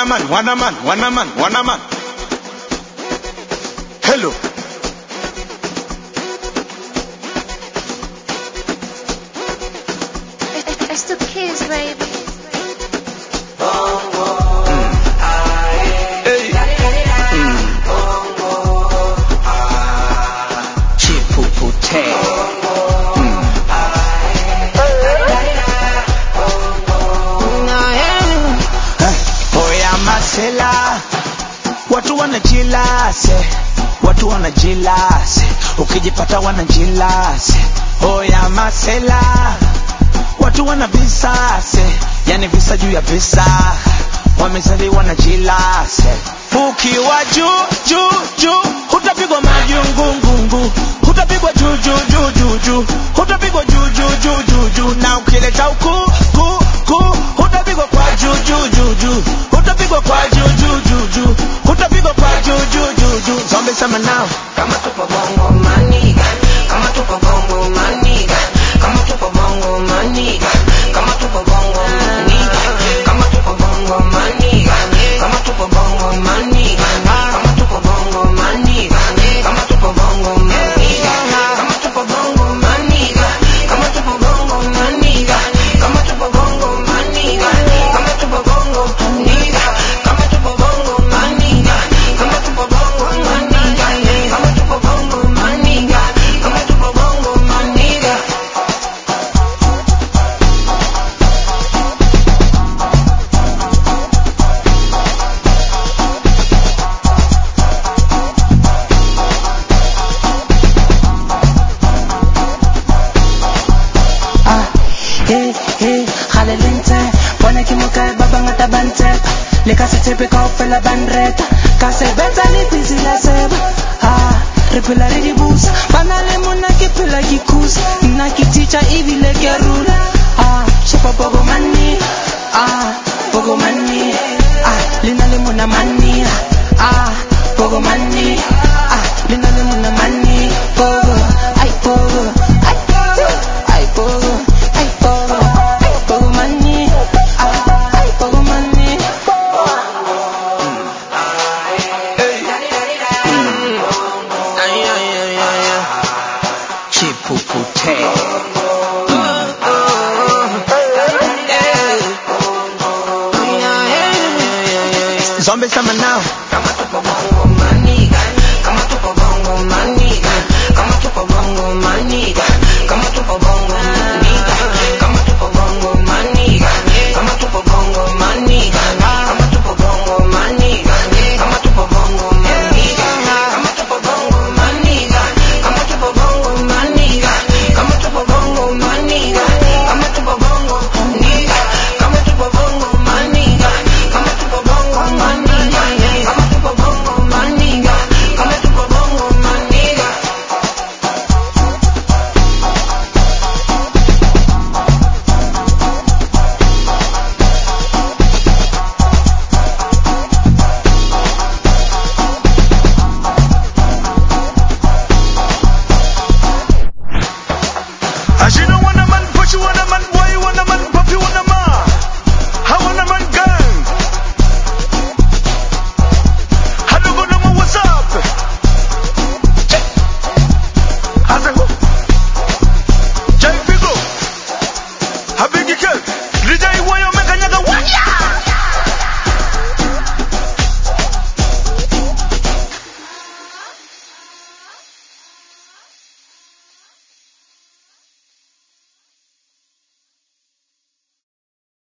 man. Hello. It's the kids, baby. Watu wanajilase, ukijipata wanajilase. Oya masela, watu wanavisase, yani visa juu ya visa, wamezaliwa na jilase. Ukiwa juu, hutapigwa majungungungu, hutapigwa juu, hutapigwa juu, na ukileta huku, hutapigwa kwa juu, hutapigwa kwa juu, hutapigwa kwa juu. Zombie summer now. Kama tupo bongo maniga, kama tupo bongo maniga, kama tupo bongo maniga, kama tupo bongo maniga, kama tupo bongo maniga, kama tupo bongo maniga, kama tupo bongo maniga, kama tupo bongo maniga, kama tupo bongo maniga, kama tupo bongo maniga, kama tupo bongo maniga, kama tupo bongo maniga, kama tupo bongo maniga, kama tupo bongo maniga, kama tupo bongo maniga, kama tupo bongo maniga. Halelente, pone kimuka baba ngata bante. Leka se tepe ka ofela bandreta. Ka se beta li pisi la seba. Repela ridi bus. Banale muna kipela kikus. Na kiticha ivi leke rula. Shepa pogo mani. Pogo mani. Lina le muna mani. Pogo mani. Lina le muna mani. Pogo. Ay pogo. Ay pogo. Ay pogo. Ay pogo. Ay pogo mani. Ay pogo mani. Chipupute. Zombie summer now.